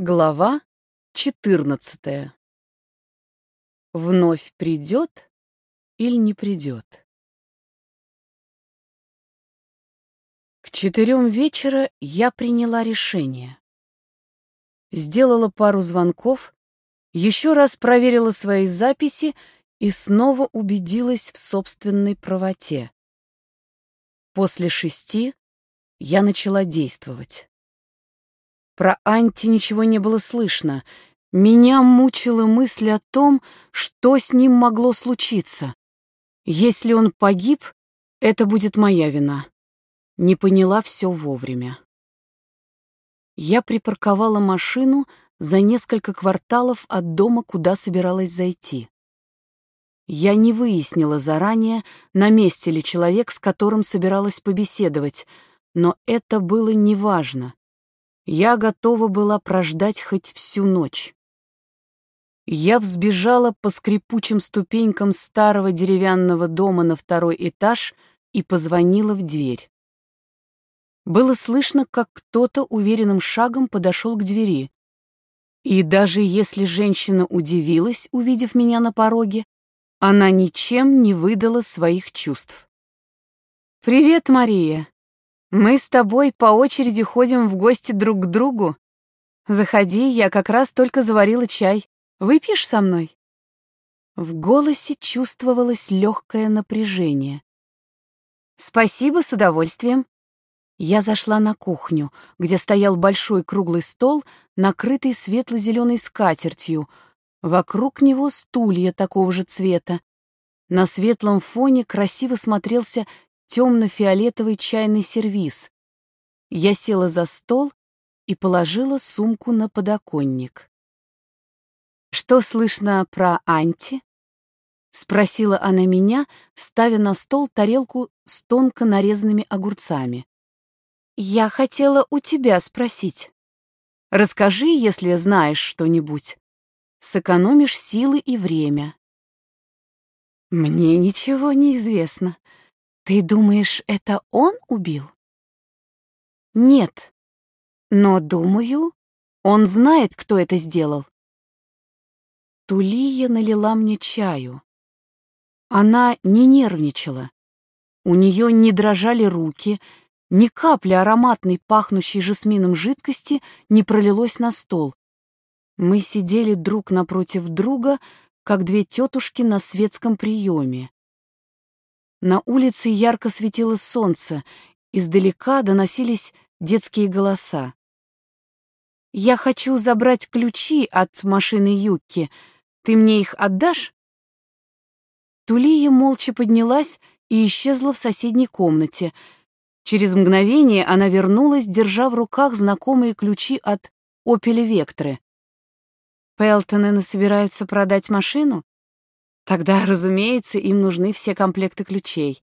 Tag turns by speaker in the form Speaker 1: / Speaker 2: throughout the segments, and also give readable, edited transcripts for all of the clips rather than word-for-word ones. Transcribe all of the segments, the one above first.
Speaker 1: Глава 14. Вновь придет или не придет? К 4 вечера я приняла решение. Сделала пару звонков, еще раз проверила свои записи и снова убедилась в собственной правоте. После 6 я начала действовать. Про Анти ничего не было слышно. Меня мучила мысль о том, что с ним могло случиться. Если он погиб, это будет моя вина. Не поняла все вовремя. Я припарковала машину за несколько кварталов от дома, куда собиралась зайти. Я не выяснила заранее, на месте ли человек, с которым собиралась побеседовать, но это было неважно. Я готова была прождать хоть всю ночь. Я взбежала по скрипучим ступенькам старого деревянного дома на 2-й этаж и позвонила в дверь. Было слышно, как кто-то уверенным шагом подошел к двери. И даже если женщина удивилась, увидев меня на пороге, она ничем не выдала своих чувств. «Привет, Мария! Мы с тобой по очереди ходим в гости друг к другу. Заходи, я как раз только заварила чай. Выпьешь со мной?» В голосе чувствовалось легкое напряжение. «Спасибо, с удовольствием». Я зашла на кухню, где стоял большой круглый стол, накрытый светло-зеленой скатертью. Вокруг него стулья такого же цвета. На светлом фоне красиво смотрелся темно-фиолетовый чайный сервиз. Я села за стол и положила сумку на подоконник. «Что слышно про Анти?» — спросила она меня, ставя на стол тарелку с тонко нарезанными огурцами. «Я хотела у тебя спросить. Расскажи, если знаешь что-нибудь. Сэкономишь силы и время». «Мне ничего не известно. Ты думаешь, это он убил?» «Нет, но, думаю, он знает, кто это сделал». Тулия налила мне чаю. Она не нервничала. У нее не дрожали руки, ни капли ароматной, пахнущей жасмином жидкости не пролилось на стол. Мы сидели друг напротив друга, как две тетушки на светском приеме. На улице ярко светило солнце, издалека доносились детские голоса. «Я хочу забрать ключи от машины Юкки. Ты мне их отдашь?» Тулия молча поднялась и исчезла в соседней комнате. Через мгновение она вернулась, держа в руках знакомые ключи от «Опеля Вектры». «Пелтонены собираются продать машину? Тогда, разумеется, им нужны все комплекты ключей.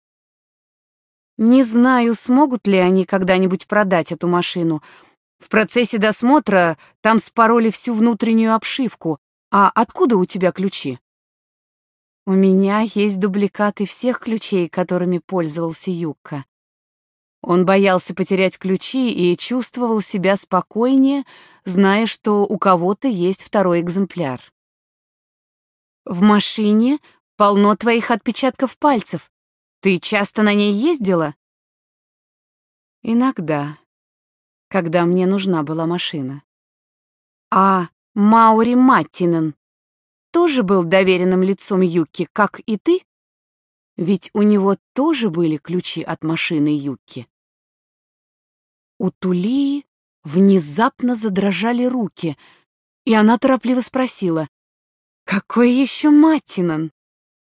Speaker 1: Не знаю, смогут ли они когда-нибудь продать эту машину. В процессе досмотра там спороли всю внутреннюю обшивку. А откуда у тебя ключи?» «У меня есть дубликаты всех ключей, которыми пользовался Юкка». Он боялся потерять ключи и чувствовал себя спокойнее, зная, что у кого-то есть второй экземпляр. «В машине полно твоих отпечатков пальцев. Ты часто на ней ездила?» «Иногда, когда мне нужна была машина». «А Маури Маттинен тоже был доверенным лицом Юкки, как и ты? Ведь у него тоже были ключи от машины Юкки». У Тулии внезапно задрожали руки, и она торопливо спросила: «Какой еще Маттинен?»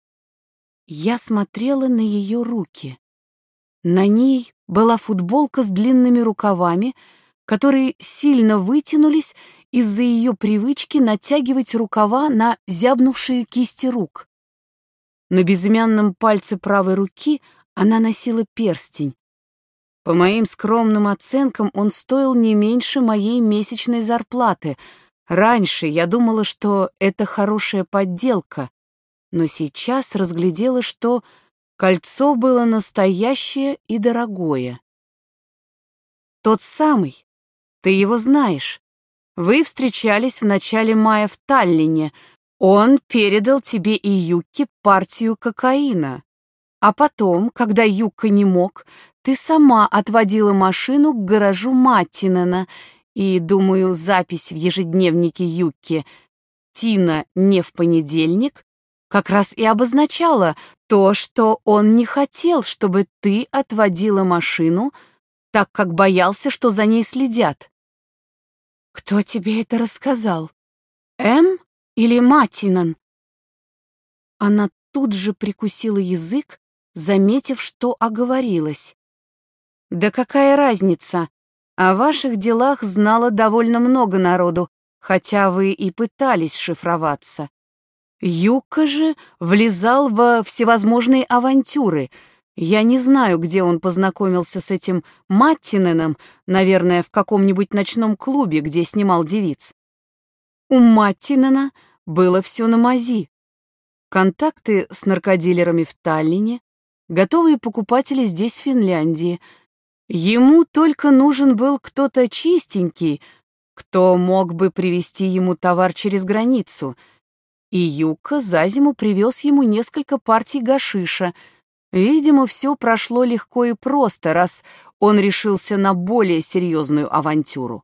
Speaker 1: Я смотрела на ее руки. На ней была футболка с длинными рукавами, которые сильно вытянулись из-за ее привычки натягивать рукава на зябнувшие кисти рук. На безымянном пальце правой руки она носила перстень. По моим скромным оценкам, он стоил не меньше моей месячной зарплаты. Раньше я думала, что это хорошая подделка, но сейчас разглядела, что кольцо было настоящее и дорогое. «Тот самый. Ты его знаешь. Вы встречались в начале мая в Таллине. Он передал тебе и Юкке партию кокаина. А потом, когда Юкка не мог, ты сама отводила машину к гаражу Маттинена, и, думаю, запись в ежедневнике Юкки «Тина не в понедельник» как раз и обозначала то, что он не хотел, чтобы ты отводила машину, так как боялся, что за ней следят. Кто тебе это рассказал? Или Маттинен? Она тут же прикусила язык, заметив, что оговорилась. Да какая разница? О ваших делах знало довольно много народу, хотя вы и пытались шифроваться. Юкка же влезал во всевозможные авантюры. Я не знаю, где он познакомился с этим Маттиненом, наверное, в каком-нибудь ночном клубе, где снимал девиц. У Маттинена было все на мази. Контакты с наркодилерами в Таллине, готовые покупатели здесь, в Финляндии. Ему только нужен был кто-то чистенький, кто мог бы привезти ему товар через границу. И Юкка за зиму привез ему несколько партий гашиша. Видимо, все прошло легко и просто, раз он решился на более серьезную авантюру.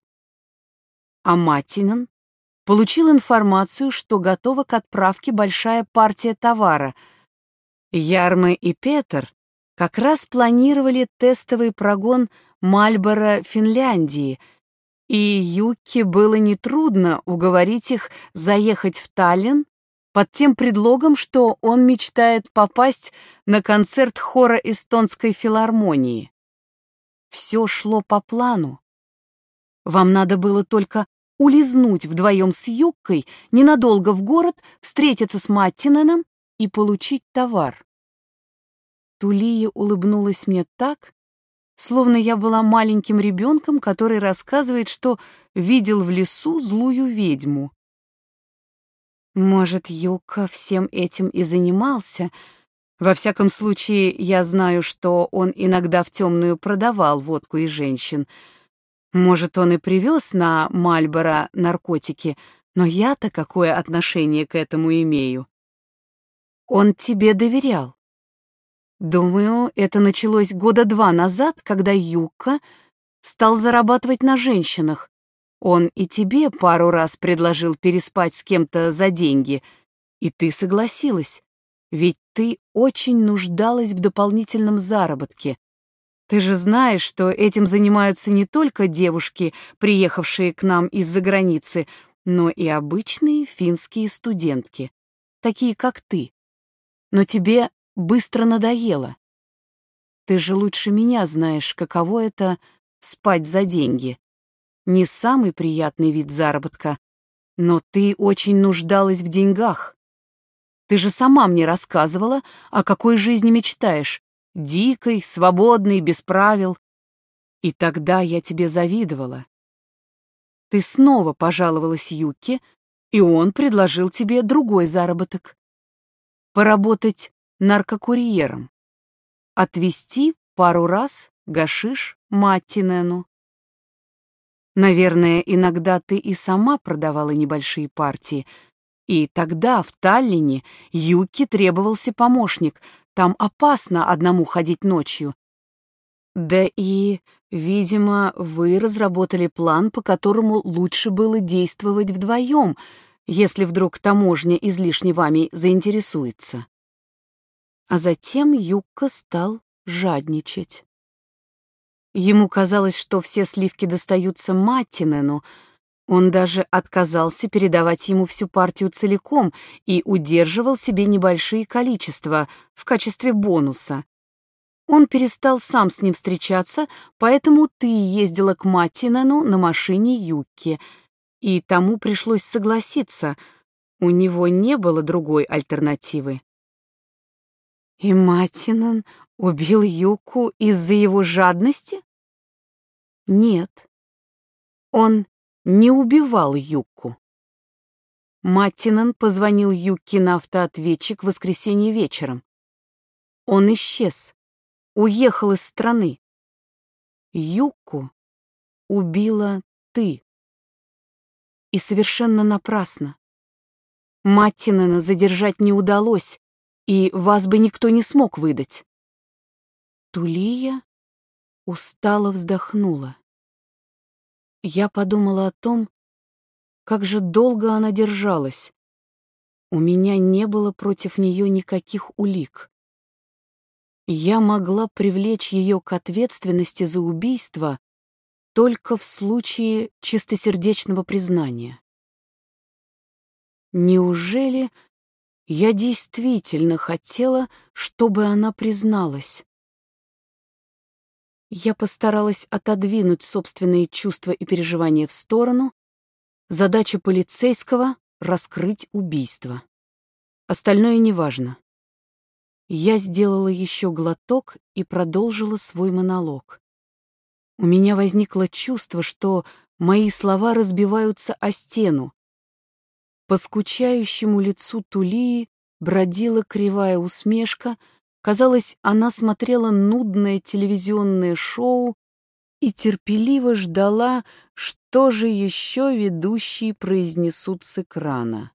Speaker 1: А Маттинен получил информацию, что готова к отправке большая партия товара. Ярме и Петер как раз планировали тестовый прогон Мальборо Финляндии, и Юкке было нетрудно уговорить их заехать в Таллин под тем предлогом, что он мечтает попасть на концерт хора эстонской филармонии. Все шло по плану. Вам надо было только улизнуть вдвоем с Юккой, ненадолго в город, встретиться с Маттиненом и получить товар. Тулия улыбнулась мне так, словно я была маленьким ребенком, который рассказывает, что видел в лесу злую ведьму. Может, Юкка всем этим и занимался. Во всяком случае, я знаю, что он иногда в темную продавал водку и женщин. Может, он и привез на Мальборо наркотики, но я-то какое отношение к этому имею? Он тебе доверял. Думаю, это началось 2 года назад, когда Юкка стал зарабатывать на женщинах. Он и тебе пару раз предложил переспать с кем-то за деньги, и ты согласилась, ведь ты очень нуждалась в дополнительном заработке. Ты же знаешь, что этим занимаются не только девушки, приехавшие к нам из-за границы, но и обычные финские студентки, такие как ты. Но тебе быстро надоело. Ты же лучше меня знаешь, каково это спать за деньги. Не самый приятный вид заработка, но ты очень нуждалась в деньгах. Ты же сама мне рассказывала, о какой жизни мечтаешь. Дикой, свободной, без правил. И тогда я тебе завидовала. Ты снова пожаловалась Юкке, и он предложил тебе другой заработок. Поработать наркокурьером. Отвезти пару раз гашиш Маттинену. Наверное, иногда ты и сама продавала небольшие партии. И тогда в Таллине Юкке требовался помощник. Там опасно одному ходить ночью. Да и, видимо, вы разработали план, по которому лучше было действовать вдвоем, если вдруг таможня излишне вами заинтересуется. А затем Юкка стал жадничать. Ему казалось, что все сливки достаются Маттинену. Он даже отказался передавать ему всю партию целиком и удерживал себе небольшие количества в качестве бонуса. Он перестал сам с ним встречаться, поэтому ты ездила к Маттинену на машине Юкки, и тому пришлось согласиться. У него не было другой альтернативы. И Маттинен убил Юкку из-за его жадности? Нет, он не убивал Юкку. Маттинен позвонил Юкке на автоответчик в воскресенье вечером. Он исчез, уехал из страны. Юкку убила ты. и совершенно напрасно. Маттинена задержать не удалось, и вас бы никто не смог выдать. Тулия устало вздохнула. Я подумала о том, как же долго она держалась. У меня не было против нее никаких улик. Я могла привлечь ее к ответственности за убийство только в случае чистосердечного признания. Неужели я действительно хотела, чтобы она призналась? Я постаралась отодвинуть собственные чувства и переживания в сторону. Задача полицейского — раскрыть убийство. Остальное неважно. Я сделала еще глоток и продолжила свой монолог. У меня возникло чувство, что мои слова разбиваются о стену. По скучающему лицу Тулии бродила кривая усмешка. Казалось, она смотрела нудное телевизионное шоу и терпеливо ждала, что же еще ведущие произнесут с экрана.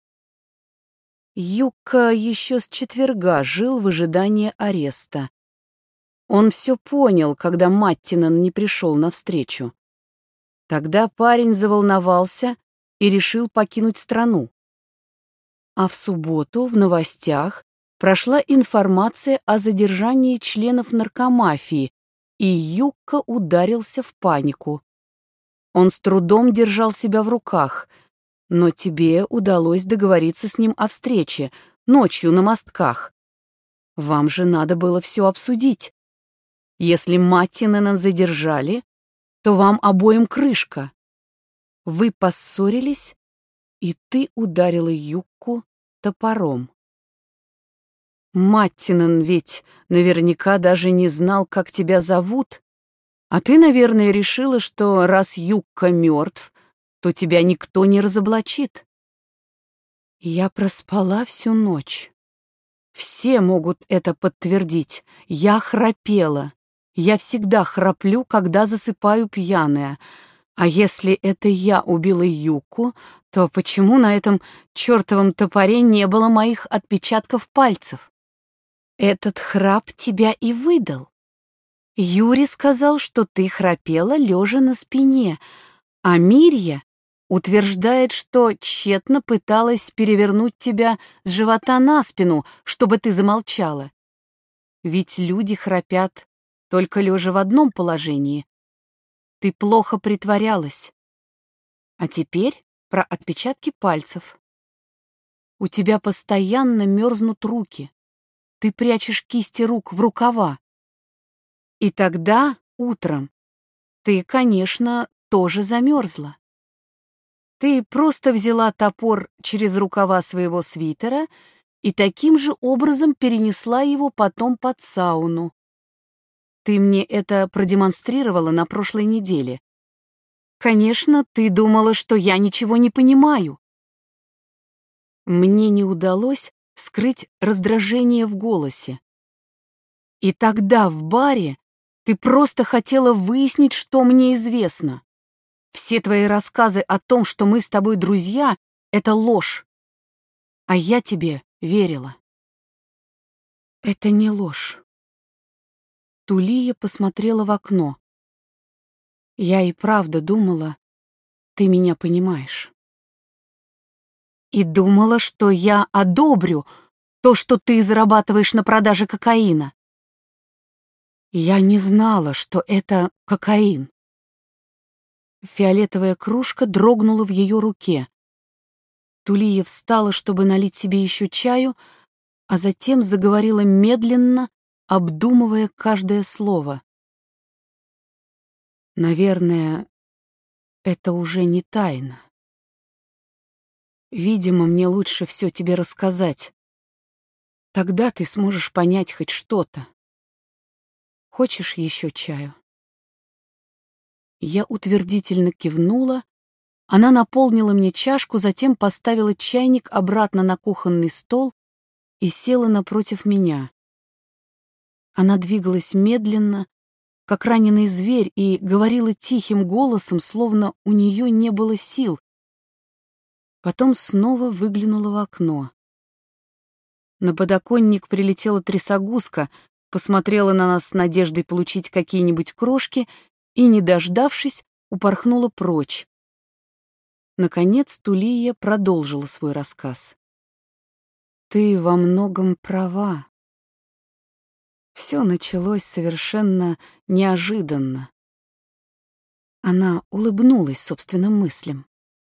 Speaker 1: Юкка еще с четверга жил в ожидании ареста. Он все понял, когда Маттинен не пришел навстречу. Тогда парень заволновался и решил покинуть страну. А в субботу в новостях прошла информация о задержании членов наркомафии, и Юкка ударился в панику. Он с трудом держал себя в руках, но тебе удалось договориться с ним о встрече ночью на мостках. Вам же надо было все обсудить. Если Маттинена задержали, то вам обоим крышка. Вы поссорились, и ты ударила Юкку топором. Маттинен ведь наверняка даже не знал, как тебя зовут, а ты, наверное, решила, что раз Юкка мертв, то тебя никто не разоблачит. Я проспала всю ночь. Все могут это подтвердить. Я храпела. Я всегда храплю, когда засыпаю пьяная. А если это я убила Юкку, то почему на этом чертовом топоре не было моих отпечатков пальцев? Этот храп тебя и выдал. Юрий сказал, что ты храпела, лежа на спине, а Мирья утверждает, что тщетно пыталась перевернуть тебя с живота на спину, чтобы ты замолчала. Ведь люди храпят только лежа в одном положении. Ты плохо притворялась. А теперь про отпечатки пальцев. У тебя постоянно мерзнут руки. Ты прячешь кисти рук в рукава. И тогда, утром, ты, конечно, тоже замерзла. Ты просто взяла топор через рукава своего свитера и таким же образом перенесла его потом под сауну. Ты мне это продемонстрировала на прошлой неделе. Конечно, ты думала, что я ничего не понимаю. Мне не удалось скрыть раздражение в голосе. И тогда в баре ты просто хотела выяснить, что мне известно. Все твои рассказы о том, что мы с тобой друзья, — это ложь. А я тебе верила. Это не ложь. Тулия посмотрела в окно. Я и правда думала, ты меня понимаешь. И думала, что я одобрю то, что ты зарабатываешь на продаже кокаина. Я не знала, что это кокаин. Фиолетовая кружка дрогнула в ее руке. Тулия встала, чтобы налить себе еще чаю, а затем заговорила медленно, обдумывая каждое слово. Наверное, это уже не тайна. Видимо, мне лучше все тебе рассказать. Тогда ты сможешь понять хоть что-то. Хочешь еще чаю? Я утвердительно кивнула. Она наполнила мне чашку, затем поставила чайник обратно на кухонный стол и села напротив меня. Она двигалась медленно, как раненый зверь, и говорила тихим голосом, словно у нее не было сил. Потом снова выглянула в окно. На подоконник прилетела трясогузка, посмотрела на нас с надеждой получить какие-нибудь крошки и, не дождавшись, упорхнула прочь. Наконец Тулия продолжила свой рассказ. «Ты во многом права. Все началось совершенно неожиданно». Она улыбнулась собственным мыслям.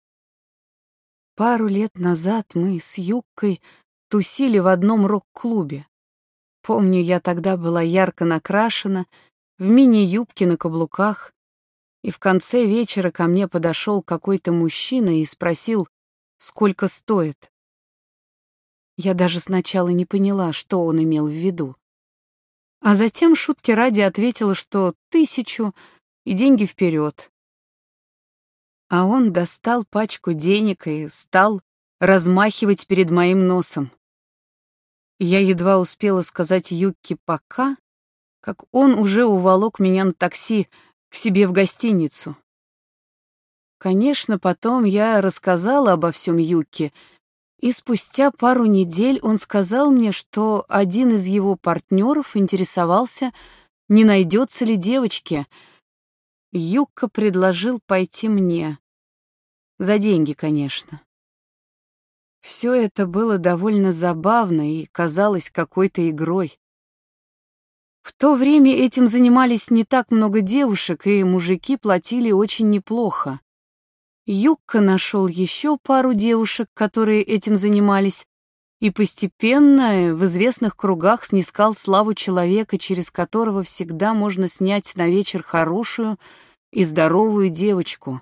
Speaker 1: Пару лет назад мы с Юккой тусили в одном рок-клубе. Помню, я тогда была ярко накрашена, в мини-юбке на каблуках, и в конце вечера ко мне подошел какой-то мужчина и спросил, сколько стоит. Я даже сначала не поняла, что он имел в виду. А затем шутки ради ответила, что 1000 и деньги вперед. А он достал пачку денег и стал размахивать перед моим носом. Я едва успела сказать Юкке «пока», как он уже уволок меня на такси к себе в гостиницу. Конечно, потом я рассказала обо всем Юкке, и спустя пару недель он сказал мне, что один из его партнеров интересовался, не найдется ли девочки. Юкка предложил пойти мне. За деньги, конечно. Все это было довольно забавно и казалось какой-то игрой. В то время этим занимались не так много девушек, и мужики платили очень неплохо. Юкка нашел еще пару девушек, которые этим занимались, и постепенно в известных кругах снискал славу человека, через которого всегда можно снять на вечер хорошую и здоровую девочку.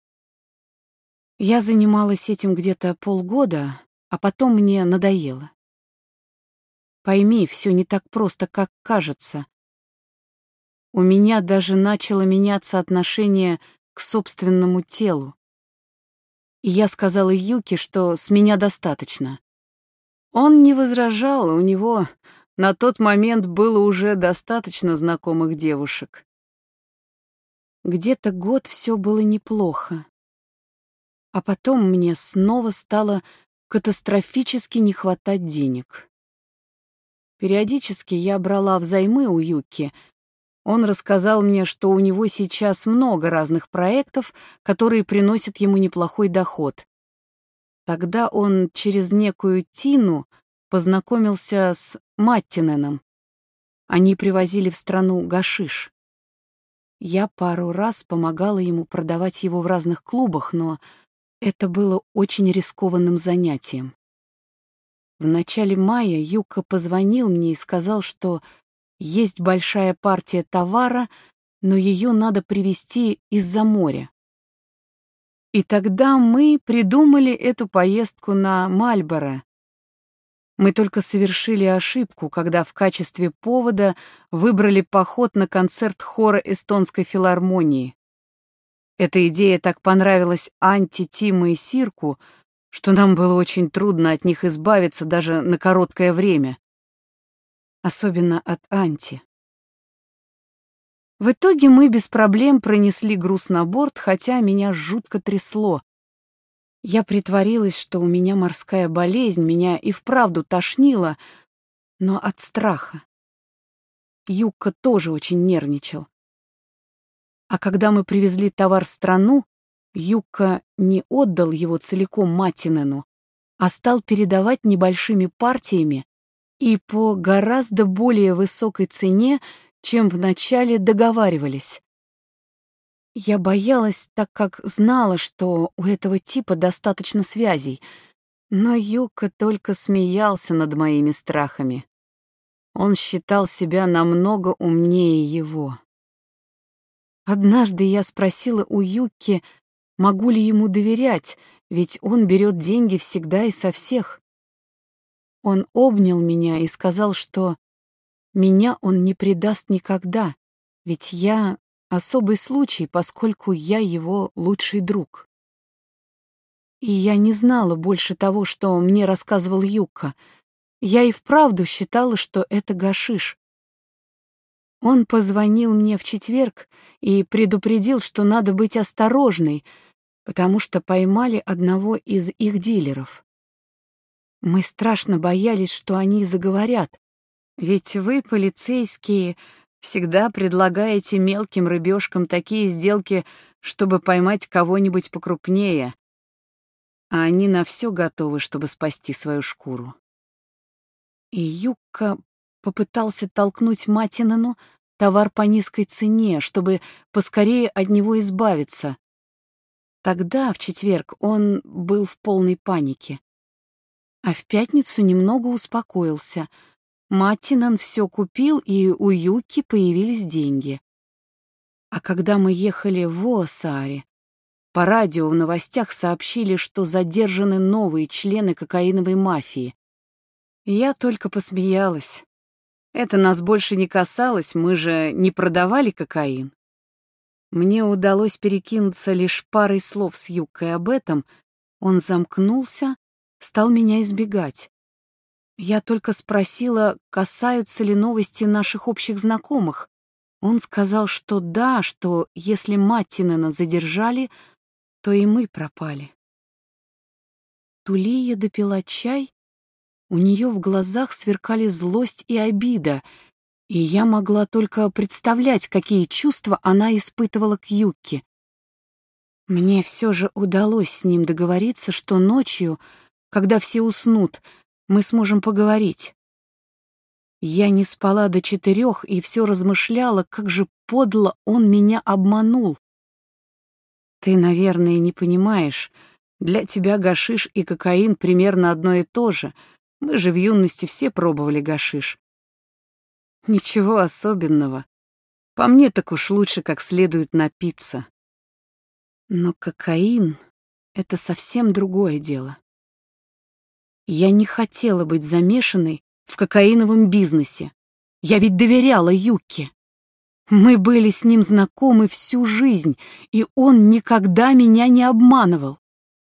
Speaker 1: Я занималась этим где-то полгода, а потом мне надоело. Пойми, все не так просто, как кажется. У меня даже начало меняться отношение к собственному телу. И я сказала Юке, что с меня достаточно. Он не возражал, у него на тот момент было уже достаточно знакомых девушек. Где-то год все было неплохо. А потом мне снова стало катастрофически не хватать денег. Периодически я брала взаймы у Юки. Он рассказал мне, что у него сейчас много разных проектов, которые приносят ему неплохой доход. Тогда он через некую Тину познакомился с Маттиненом. Они привозили в страну гашиш. Я пару раз помогала ему продавать его в разных клубах, но это было очень рискованным занятием. В начале мая Юка позвонил мне и сказал, что есть большая партия товара, но ее надо привезти из-за моря. И тогда мы придумали эту поездку на Мальборо. Мы только совершили ошибку, когда в качестве повода выбрали поход на концерт хора Эстонской филармонии. Эта идея так понравилась Анте, Тима и Сирку, что нам было очень трудно от них избавиться даже на короткое время. Особенно от Анти. В итоге мы без проблем пронесли груз на борт, хотя меня жутко трясло. Я притворилась, что у меня морская болезнь, меня и вправду тошнило, но от страха. Юкка тоже очень нервничал. А когда мы привезли товар в страну, Юкка не отдал его целиком Маттинену, а стал передавать небольшими партиями и по гораздо более высокой цене, чем вначале договаривались. Я боялась, так как знала, что у этого типа достаточно связей, но Юкка только смеялся над моими страхами. Он считал себя намного умнее его. Однажды я спросила у Юкки, могу ли ему доверять, ведь он берет деньги всегда и со всех. Он обнял меня и сказал, что меня он не предаст никогда, ведь я особый случай, поскольку я его лучший друг. И я не знала больше того, что мне рассказывал Юкка. Я и вправду считала, что это гашиш. Он позвонил мне в четверг и предупредил, что надо быть осторожной, потому что поймали одного из их дилеров. Мы страшно боялись, что они заговорят, ведь вы, полицейские, всегда предлагаете мелким рыбешкам такие сделки, чтобы поймать кого-нибудь покрупнее, а они на все готовы, чтобы спасти свою шкуру. И Юкка попытался толкнуть Матинену товар по низкой цене, чтобы поскорее от него избавиться. Тогда, в четверг, он был в полной панике. А в пятницу немного успокоился. Маттинен все купил, и у Юки появились деньги. А когда мы ехали в Уоссааре, по радио в новостях сообщили, что задержаны новые члены кокаиновой мафии. Я только посмеялась. Это нас больше не касалось, мы же не продавали кокаин. Мне удалось перекинуться лишь парой слов с Юккой об этом. Он замкнулся, стал меня избегать. Я только спросила, касаются ли новости наших общих знакомых. Он сказал, что да, что если Маттинена задержали, то и мы пропали. Тулия допила чай, у нее в глазах сверкали злость и обида, и я могла только представлять, какие чувства она испытывала к Юкке. Мне все же удалось с ним договориться, что ночью, когда все уснут, мы сможем поговорить. Я не спала до 4 и все размышляла, как же подло он меня обманул. Ты, наверное, не понимаешь, для тебя гашиш и кокаин примерно одно и то же. Мы же в юности все пробовали гашиш. Ничего особенного. По мне так уж лучше как следует напиться. Но кокаин — это совсем другое дело. Я не хотела быть замешанной в кокаиновом бизнесе. Я ведь доверяла Юкке. Мы были с ним знакомы всю жизнь, и он никогда меня не обманывал.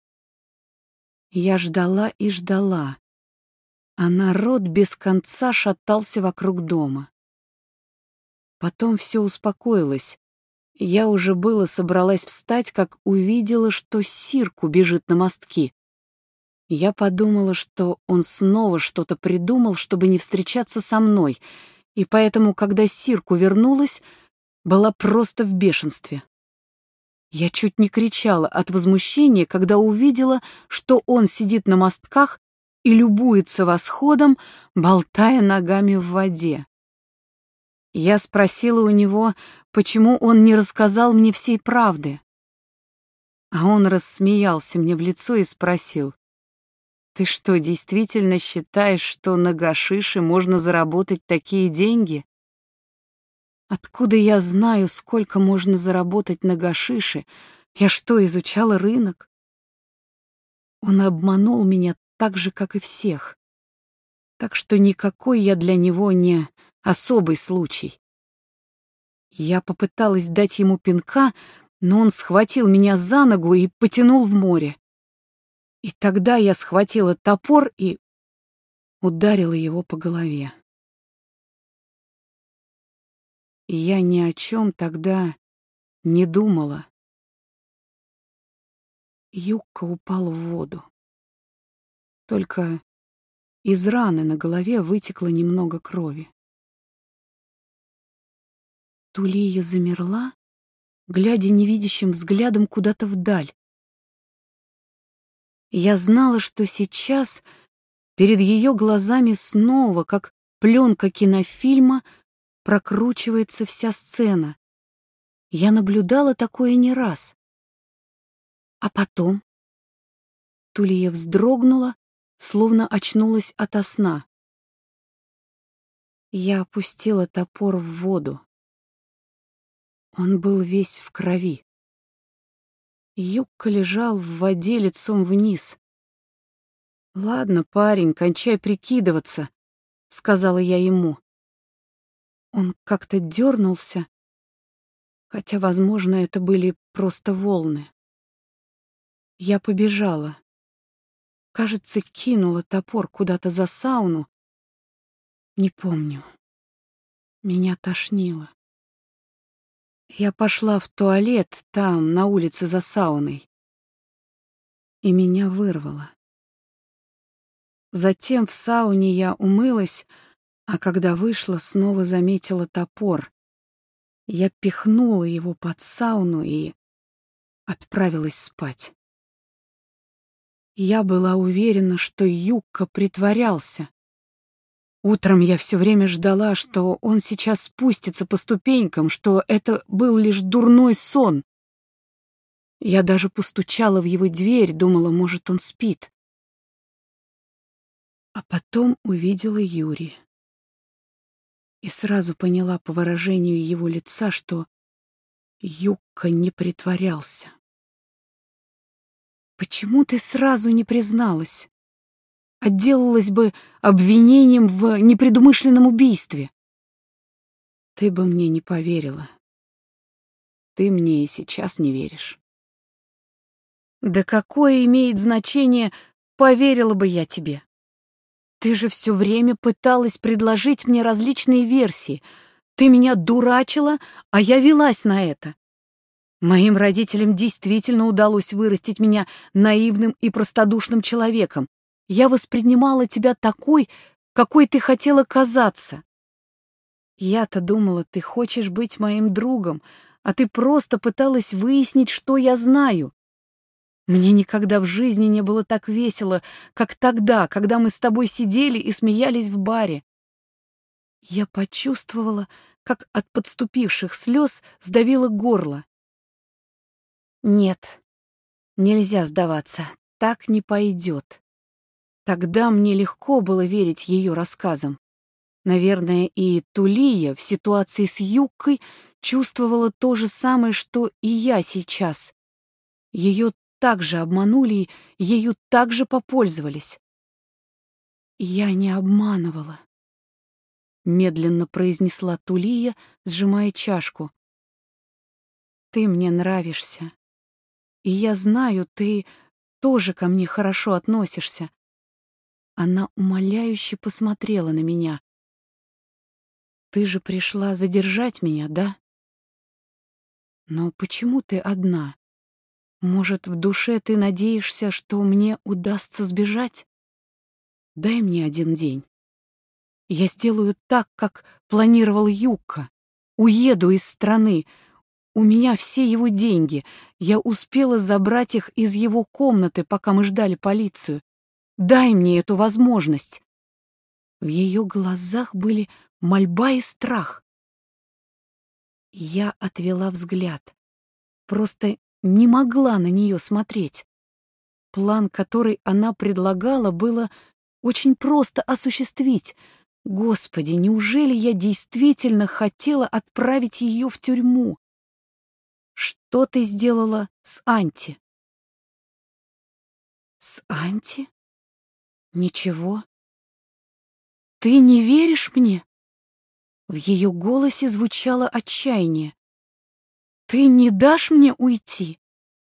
Speaker 1: Я ждала и ждала, а народ без конца шатался вокруг дома. Потом все успокоилось. Я уже было собралась встать, как увидела, что Сирку бежит на мостки. Я подумала, что он снова что-то придумал, чтобы не встречаться со мной, и поэтому, когда Сирку вернулась, была просто в бешенстве. Я чуть не кричала от возмущения, когда увидела, что он сидит на мостках и любуется восходом, болтая ногами в воде. Я спросила у него, почему он не рассказал мне всей правды. А он рассмеялся мне в лицо и спросил: «Ты что, действительно считаешь, что на гашише можно заработать такие деньги?» Откуда я знаю, сколько можно заработать на гашише? Я что, изучала рынок? Он обманул меня так же, как и всех. Так что никакой я для него не особый случай. Я попыталась дать ему пинка, но он схватил меня за ногу и потянул в море. И тогда я схватила топор и ударила его по голове. И я ни о чем тогда не думала. Юкка упал в воду. Только из раны на голове вытекло немного крови. Тулия замерла, глядя невидящим взглядом куда-то вдаль. Я знала, что сейчас перед ее глазами снова, как пленка кинофильма, прокручивается вся сцена. Я наблюдала такое не раз. А потом Тулия вздрогнула, словно очнулась ото сна. Я опустила топор в воду. Он был весь в крови. Юкка лежал в воде лицом вниз. «Ладно, парень, кончай прикидываться», — сказала я ему. Он как-то дернулся, хотя, возможно, это были просто волны. Я побежала. Кажется, кинула топор куда-то за сауну. Не помню. Меня тошнило. Я пошла в туалет там, на улице за сауной. и меня вырвало. Затем в сауне я умылась, а когда вышла, снова заметила топор. Я пихнула его под сауну и отправилась спать. Я была уверена, что Юкка притворялся. Утром я все время ждала, что он сейчас спустится по ступенькам, что это был лишь дурной сон. Я даже постучала в его дверь, думала, может, он спит. А потом увидела Юрия. И сразу поняла по выражению его лица, что Юкка не притворялся. «Почему ты сразу не призналась? Отделалась бы обвинением в непредумышленном убийстве». «Ты бы мне не поверила. Ты мне и сейчас не веришь». «Да какое имеет значение, поверила бы я тебе? Ты же все время пыталась предложить мне различные версии. Ты меня дурачила, а я велась на это. Моим родителям действительно удалось вырастить меня наивным и простодушным человеком. Я воспринимала тебя такой, какой ты хотела казаться. Я-то думала, ты хочешь быть моим другом, а ты просто пыталась выяснить, что я знаю. Мне никогда в жизни не было так весело, как тогда, когда мы с тобой сидели и смеялись в баре. Я почувствовала, как от подступивших слез сдавило горло. Нет, нельзя сдаваться, так не пойдет. Тогда мне легко было верить ее рассказам. Наверное, и Тулия в ситуации с Юккой чувствовала то же самое, что и я сейчас. Ее также обманули, ею также попользовались. «Я не обманывала», — медленно произнесла Тулия, сжимая чашку. «Ты мне нравишься, и я знаю, ты тоже ко мне хорошо относишься». Она умоляюще посмотрела на меня. «Ты же пришла задержать меня, да? Но почему ты одна? Может, в душе ты надеешься, что мне удастся сбежать? Дай мне один день. Я сделаю так, как планировал Юкка. Уеду из страны. У меня все его деньги. Я успела забрать их из его комнаты, пока мы ждали полицию. Дай мне эту возможность». В ее глазах были мольба и страх. Я отвела взгляд. Просто не могла на нее смотреть. План, который она предлагала, было очень просто осуществить. Господи, неужели я действительно хотела отправить ее в тюрьму? Что ты сделала с Анти? С Анти? Ничего. Ты не веришь мне? В ее голосе звучало отчаяние. Ты не дашь мне уйти?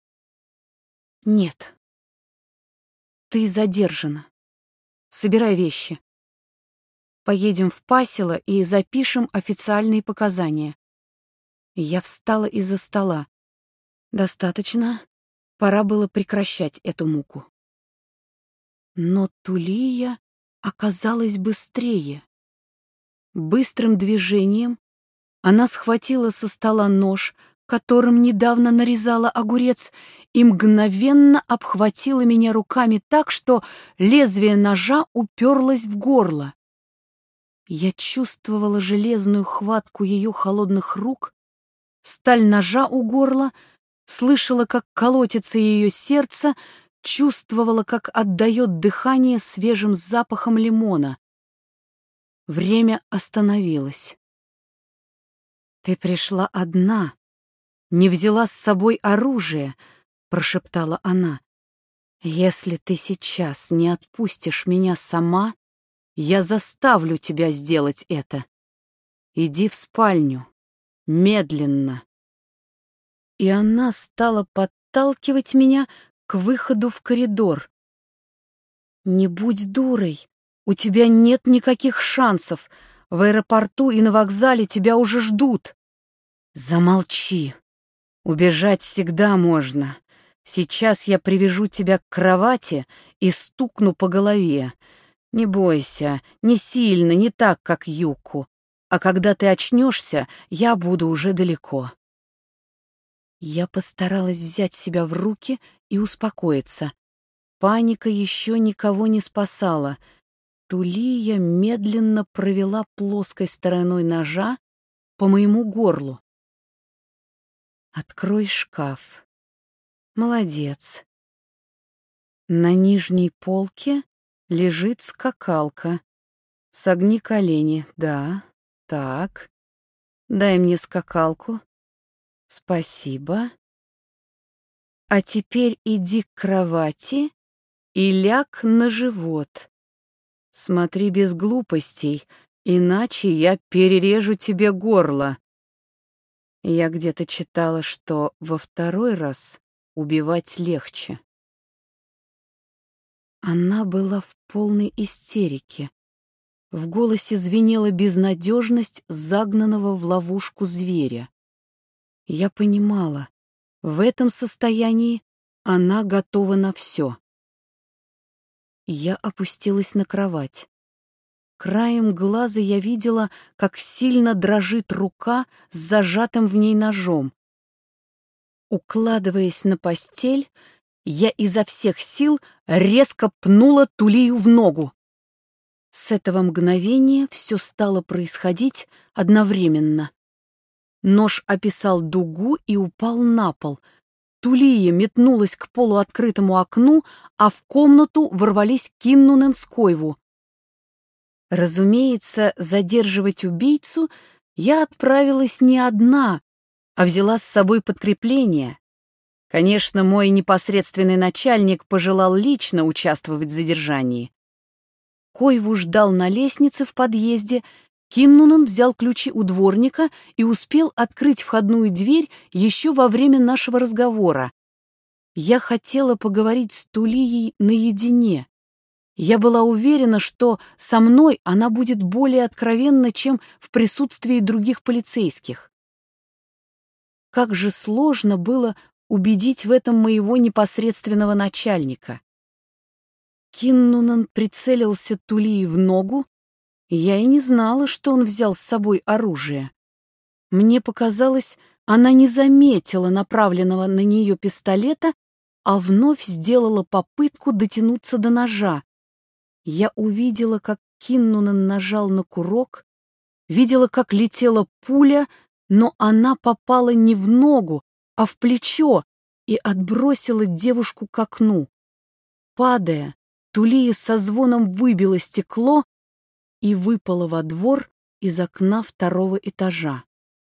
Speaker 1: Нет. Ты задержана. Собирай вещи. Поедем в Пасило и запишем официальные показания. Я встала из-за стола. Достаточно. Пора было прекращать эту муку. Но Тулия оказалась быстрее. Быстрым движением она схватила со стола нож, которым недавно нарезала огурец, и мгновенно обхватила меня руками так, что лезвие ножа уперлось в горло. Я чувствовала железную хватку ее холодных рук, сталь ножа у горла, слышала, как колотится ее сердце, чувствовала, как отдает дыхание свежим запахом лимона. Время остановилось. «Ты пришла одна, не взяла с собой оружие», — прошептала она. «Если ты сейчас не отпустишь меня сама, я заставлю тебя сделать это. Иди в спальню, медленно». И она стала подталкивать меня к выходу в коридор. «Не будь дурой, у тебя нет никаких шансов. В аэропорту и на вокзале тебя уже ждут». «Замолчи. Убежать всегда можно. Сейчас я привяжу тебя к кровати и стукну по голове. Не бойся, не сильно, не так, как Юку. А когда ты очнешься, я буду уже далеко». Я постаралась взять себя в руки и успокоиться. Паника еще никого не спасала. Тулия медленно провела плоской стороной ножа по моему горлу. «Открой шкаф. Молодец. На нижней полке лежит скакалка. Согни колени. Да, так. Дай мне скакалку. Спасибо. А теперь иди к кровати и ляг на живот. Смотри без глупостей, иначе я перережу тебе горло». Я где-то читала, что во второй раз убивать легче. Она была в полной истерике. В голосе звенела безнадежность загнанного в ловушку зверя. Я понимала, в этом состоянии она готова на все. Я опустилась на кровать. Краем глаза я видела, как сильно дрожит рука с зажатым в ней ножом. Укладываясь на постель, я изо всех сил резко пнула Тулию в ногу. С этого мгновения все стало происходить одновременно. Нож описал дугу и упал на пол. Тулия метнулась к полуоткрытому окну, а в комнату ворвались Киннунен с Койву. Разумеется, задерживать убийцу я отправилась не одна, а взяла с собой подкрепление. Конечно, мой непосредственный начальник пожелал лично участвовать в задержании. Койву ждал на лестнице в подъезде, Киннунен взял ключи у дворника и успел открыть входную дверь еще во время нашего разговора. Я хотела поговорить с Тулией наедине. Я была уверена, что со мной она будет более откровенна, чем в присутствии других полицейских. Как же сложно было убедить в этом моего непосредственного начальника. Киннунен прицелился Тулии в ногу, и я и не знала, что он взял с собой оружие. Мне показалось, она не заметила направленного на нее пистолета, а вновь сделала попытку дотянуться до ножа. Я увидела, как Киннунен нажал на курок, видела, как летела пуля, но она попала не в ногу, а в плечо и отбросила девушку к окну. Падая, Тулия со звоном выбила стекло и выпала во двор из окна второго этажа.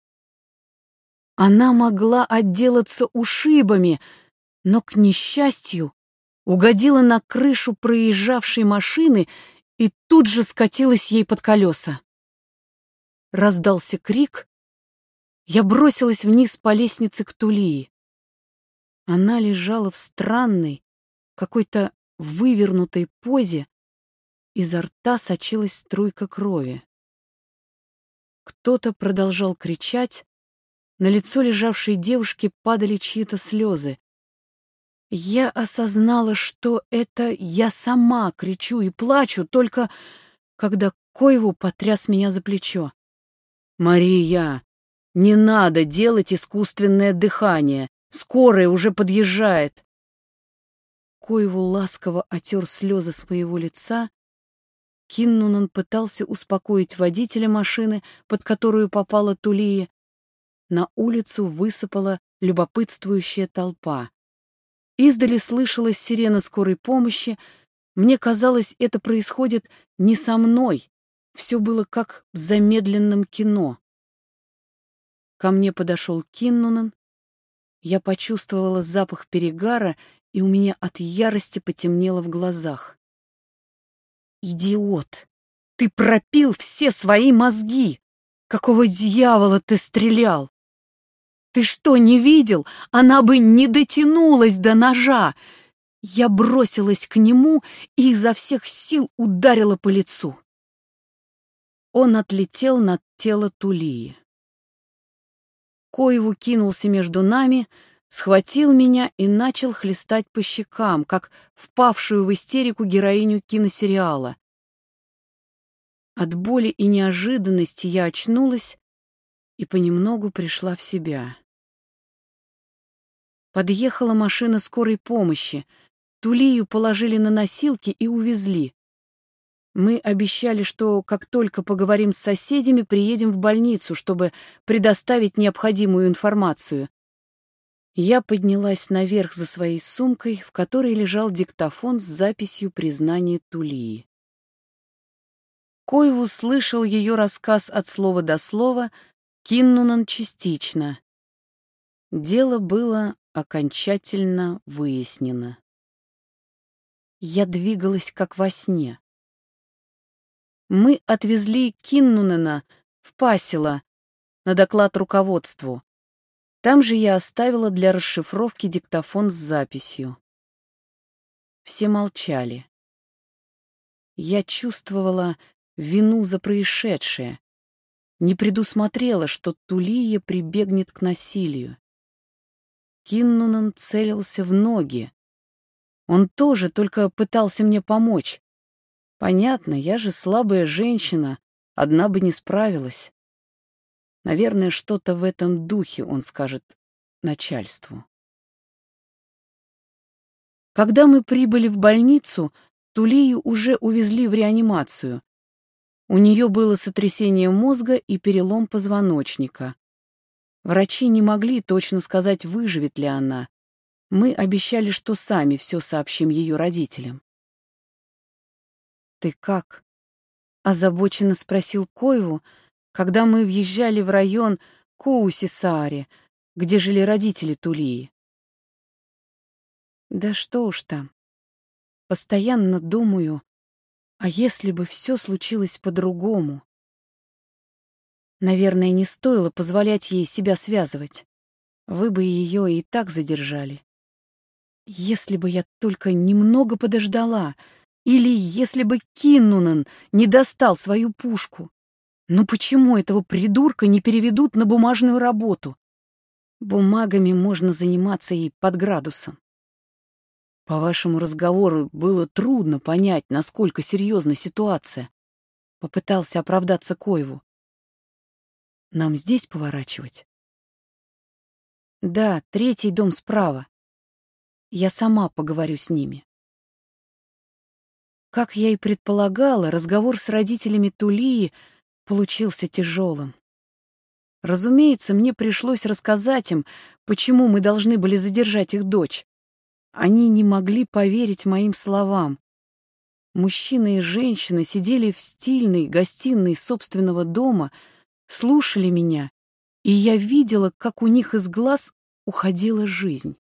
Speaker 1: Она могла отделаться ушибами, но, к несчастью, угодила на крышу проезжавшей машины и тут же скатилась ей под колеса. Раздался крик. Я бросилась вниз по лестнице к Тулии. Она лежала в странной, какой-то вывернутой позе, изо рта сочилась струйка крови. Кто-то продолжал кричать, на лицо лежавшей девушки падали чьи-то слезы. Я осознала, что это я сама кричу и плачу, только когда Койву потряс меня за плечо. «Мария, не надо делать искусственное дыхание, скорая уже подъезжает». Койву ласково отер слезы с моего лица. Киннунен пытался успокоить водителя машины, под которую попала Тулия. На улицу высыпала любопытствующая толпа. Издали слышалась сирена скорой помощи. Мне казалось, это происходит не со мной. Все было как в замедленном кино. Ко мне подошел Киннунен. Я почувствовала запах перегара, и у меня от ярости потемнело в глазах. «Идиот! Ты пропил все свои мозги! Какого дьявола ты стрелял? Ты что, не видел? Она бы не дотянулась до ножа!» Я бросилась к нему и изо всех сил ударила по лицу. Он отлетел над тело Тулии. Койву кинулся между нами, схватил меня и начал хлестать по щекам, как впавшую в истерику героиню киносериала. От боли и неожиданности я очнулась и понемногу пришла в себя. Подъехала машина скорой помощи. Тулию положили на носилки и увезли. Мы обещали, что как только поговорим с соседями, приедем в больницу, чтобы предоставить необходимую информацию. Я поднялась наверх за своей сумкой, в которой лежал диктофон с записью признания Тулии. Коеву слышал ее рассказ от слова до слова, Киннунен частично. Дело было окончательно выяснено. Я двигалась как во сне. Мы отвезли Киннунена в Пасила на доклад руководству. Там же я оставила для расшифровки диктофон с записью. Все молчали. Я чувствовала вину за происшедшее, не предусмотрела, что Тулия прибегнет к насилию. Киннунен целился в ноги. Он тоже только пытался мне помочь. Понятно, я же слабая женщина, одна бы не справилась. Наверное, что-то в этом духе он скажет начальству. Когда мы прибыли в больницу, Тулию уже увезли в реанимацию. У нее было сотрясение мозга и перелом позвоночника. Врачи не могли точно сказать, выживет ли она. Мы обещали, что сами все сообщим ее родителям. «Ты как?» — озабоченно спросил Коеву, когда мы въезжали в район Коусисааре, где жили родители Тулии. «Да что уж там. Постоянно думаю, а если бы все случилось по-другому? Наверное, не стоило позволять ей себя связывать. Вы бы ее и так задержали. Если бы я только немного подождала, или если бы Киннунен не достал свою пушку. Но почему этого придурка не переведут на бумажную работу? Бумагами можно заниматься и под градусом. По вашему разговору было трудно понять, насколько серьезна ситуация. Попытался оправдаться Коеву. Нам здесь поворачивать? Да, 3-й дом справа. Я сама поговорю с ними. Как я и предполагала, разговор с родителями Тулии получился тяжелым. Разумеется, мне пришлось рассказать им, почему мы должны были задержать их дочь. Они не могли поверить моим словам. Мужчина и женщина сидели в стильной гостиной собственного дома, слушали меня, и я видела, как у них из глаз уходила жизнь.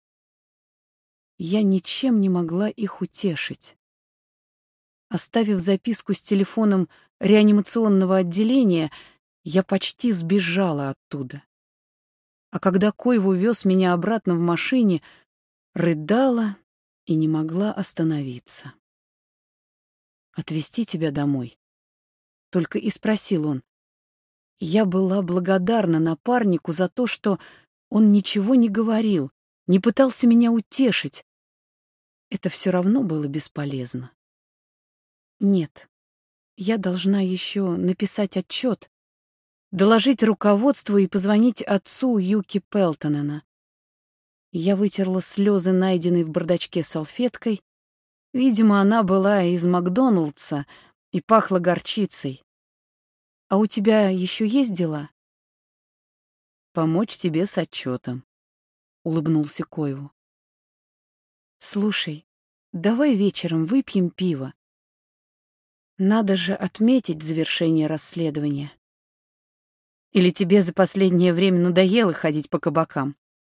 Speaker 1: Я ничем не могла их утешить. Оставив записку с телефоном реанимационного отделения, я почти сбежала оттуда. А когда Коеву вез меня обратно в машине, рыдала и не могла остановиться. «Отвезти тебя домой?» — только и спросил он. Я была благодарна напарнику за то, что он ничего не говорил, не пытался меня утешить. Это все равно было бесполезно. Нет, я должна еще написать отчет, доложить руководству и позвонить отцу Юки Пелтонена. Я вытерла слезы, найденной в бардачке салфеткой. Видимо, она была из Макдоналдса и пахла горчицей. «А у тебя еще есть дела?» «Помочь тебе с отчетом», — улыбнулся Коеву. «Слушай, давай вечером выпьем пиво. Надо же отметить завершение расследования. Или тебе за последнее время надоело ходить по кабакам?»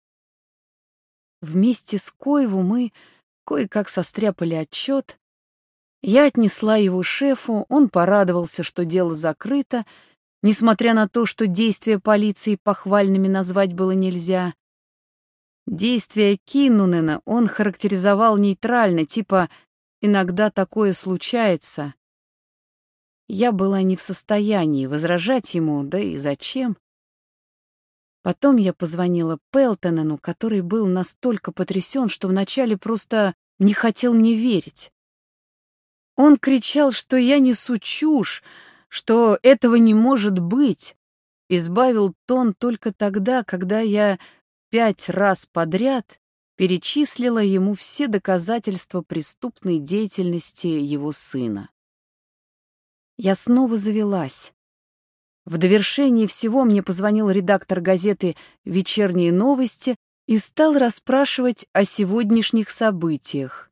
Speaker 1: Вместе с Коеву мы кое-как состряпали отчет. Я отнесла его шефу, он порадовался, что дело закрыто, несмотря на то, что действия полиции похвальными назвать было нельзя. Действия Киннунена он характеризовал нейтрально, типа «иногда такое случается». Я была не в состоянии возражать ему, да и зачем. Потом я позвонила Пелтонену, который был настолько потрясен, что вначале просто не хотел мне верить. Он кричал, что я несу чушь, что этого не может быть. Избавил тон только тогда, когда я 5 раз подряд перечислила ему все доказательства преступной деятельности его сына. Я снова завелась. В довершении всего мне позвонил редактор газеты «Вечерние новости» и стал расспрашивать о сегодняшних событиях.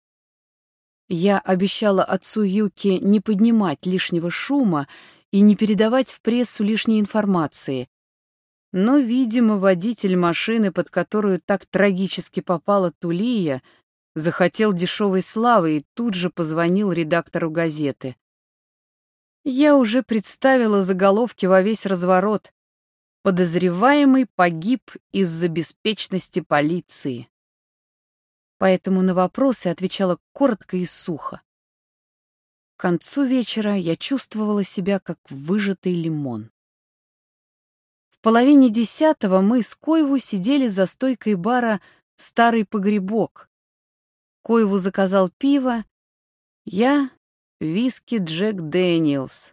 Speaker 1: Я обещала отцу Юки не поднимать лишнего шума и не передавать в прессу лишней информации. Но, видимо, водитель машины, под которую так трагически попала Тулия, захотел дешевой славы и тут же позвонил редактору газеты. Я уже представила заголовки во весь разворот. «Подозреваемый погиб из-за беспечности полиции». Поэтому на вопросы отвечала коротко и сухо. К концу вечера я чувствовала себя как выжатый лимон. В половине 10 мы с Койву сидели за стойкой бара «Старый погребок». Койву заказал пиво, я — виски Джек Дэниелс.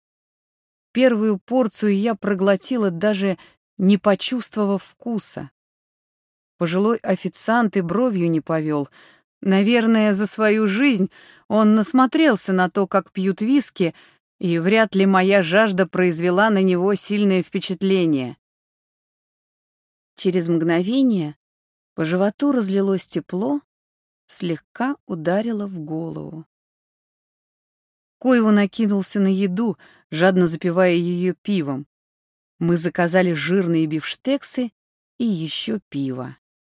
Speaker 1: Первую порцию я проглотила, даже не почувствовав вкуса. Пожилой официант и бровью не повел. Наверное, за свою жизнь он насмотрелся на то, как пьют виски, и вряд ли моя жажда произвела на него сильное впечатление. Через мгновение по животу разлилось тепло, слегка ударило в голову. Койву накинулся на еду, жадно запивая ее пивом. Мы заказали жирные бифштексы и еще пиво.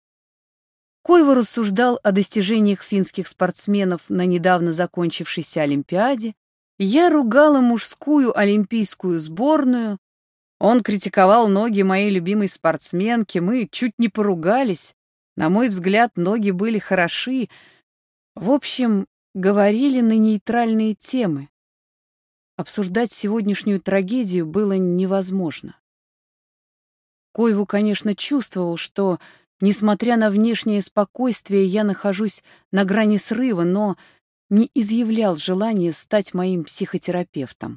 Speaker 1: Койву рассуждал о достижениях финских спортсменов на недавно закончившейся Олимпиаде. Я ругала мужскую олимпийскую сборную. Он критиковал ноги моей любимой спортсменки. Мы чуть не поругались. На мой взгляд, ноги были хороши. В общем, говорили на нейтральные темы. Обсуждать сегодняшнюю трагедию было невозможно. Койву, конечно, чувствовал, что, несмотря на внешнее спокойствие, я нахожусь на грани срыва, но не изъявлял желания стать моим психотерапевтом.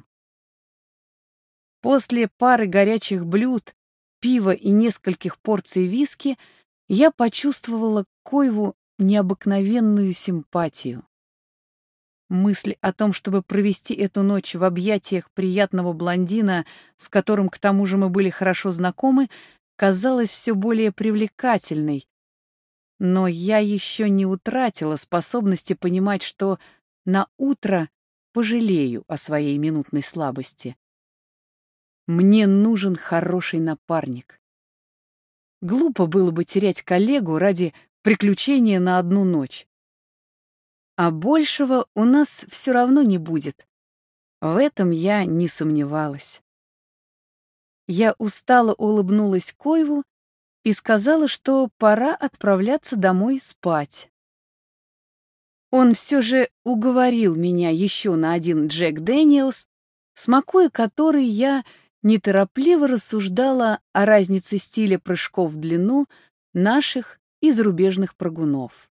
Speaker 1: После пары горячих блюд, пива и нескольких порций виски я почувствовала к Койву необыкновенную симпатию. Мысль о том, чтобы провести эту ночь в объятиях приятного блондина, с которым к тому же мы были хорошо знакомы, казалась все более привлекательной. Но я еще не утратила способности понимать, что на утро пожалею о своей минутной слабости. Мне нужен хороший напарник. Глупо было бы терять коллегу ради приключения на одну ночь. А большего у нас все равно не будет. В этом я не сомневалась. Я устало улыбнулась Койву и сказала, что пора отправляться домой спать. Он все же уговорил меня еще на один Джек Дэниелс, смакуя который, я неторопливо рассуждала о разнице стиля прыжков в длину наших и зарубежных прыгунов.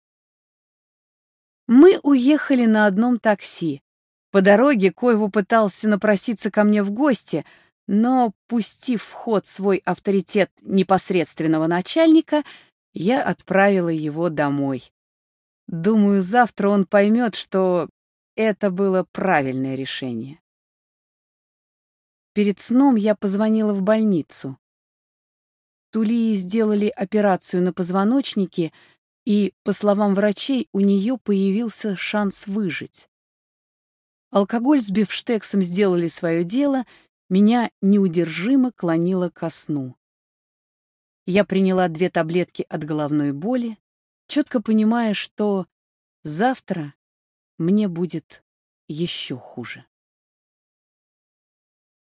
Speaker 1: Мы уехали на одном такси. По дороге Койву пытался напроситься ко мне в гости, но, пустив в ход свой авторитет непосредственного начальника, я отправила его домой. Думаю, завтра он поймет, что это было правильное решение. Перед сном я позвонила в больницу. Тулии сделали операцию на позвоночнике, и, по словам врачей, у нее появился шанс выжить. Алкоголь с бифштексом сделали свое дело, меня неудержимо клонило ко сну. Я приняла 2 таблетки от головной боли, четко понимая, что завтра мне будет еще хуже.